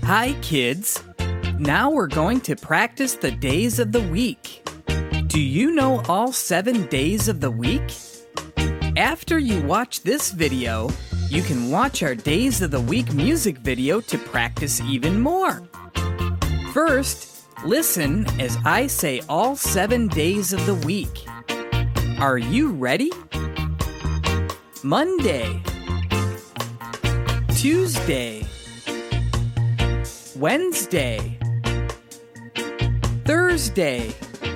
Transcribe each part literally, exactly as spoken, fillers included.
Hi, kids. Now we're going to practice the days of the week. Do you know all seven days of the week? After you watch this video, you can watch our Days of the Week music video to practice even more. First, listen as I say all seven days of the week. Are you ready? Monday, Tuesday, Wednesday, Thursday,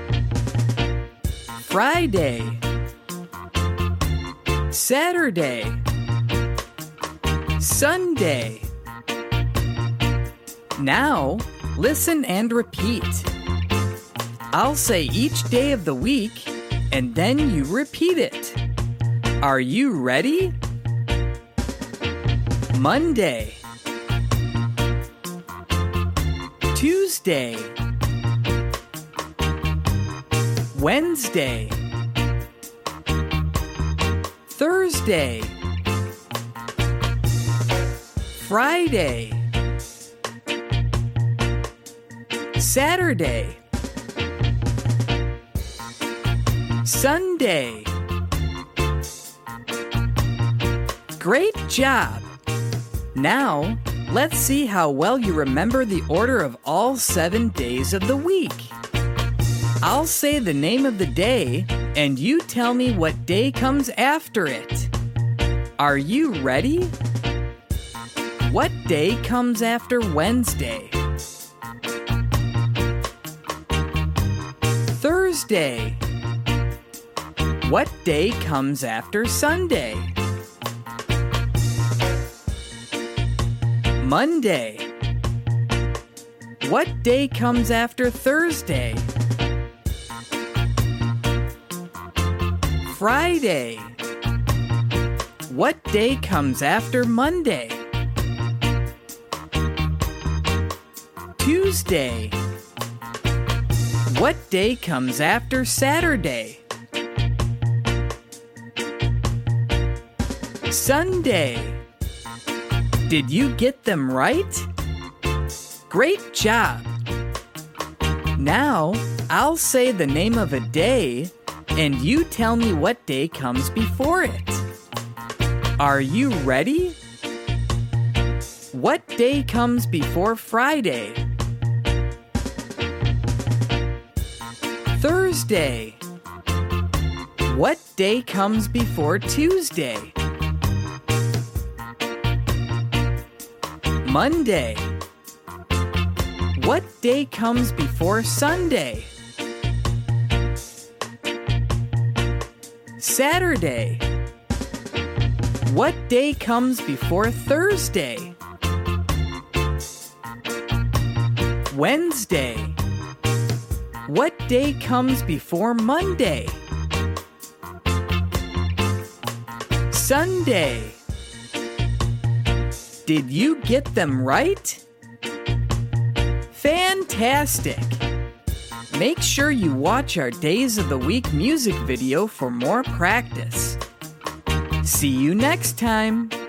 Friday, Saturday, Sunday. Now, listen and repeat. I'll say each day of the week, and then you repeat it. Are you ready? Monday, Tuesday, Wednesday, Thursday, Friday, Saturday, Sunday. Great job! Now, let's see how well you remember the order of all seven days of the week. I'll say the name of the day, and you tell me what day comes after it. Are you ready? What day comes after Wednesday? Thursday. What day comes after Sunday? Monday. What day comes after Thursday? Friday. What day comes after Monday? Tuesday. What day comes after Saturday? Sunday. Did you get them right? Great job! Now, I'll say the name of a day, and you tell me what day comes before it. Are you ready? What day comes before Friday? Thursday. What day comes before Tuesday? Monday. What day comes before Sunday? Saturday. What day comes before Thursday? Wednesday. What day comes before Monday? Sunday. Did you get them right? Fantastic! Make sure you watch our Days of the Week music video for more practice. See you next time!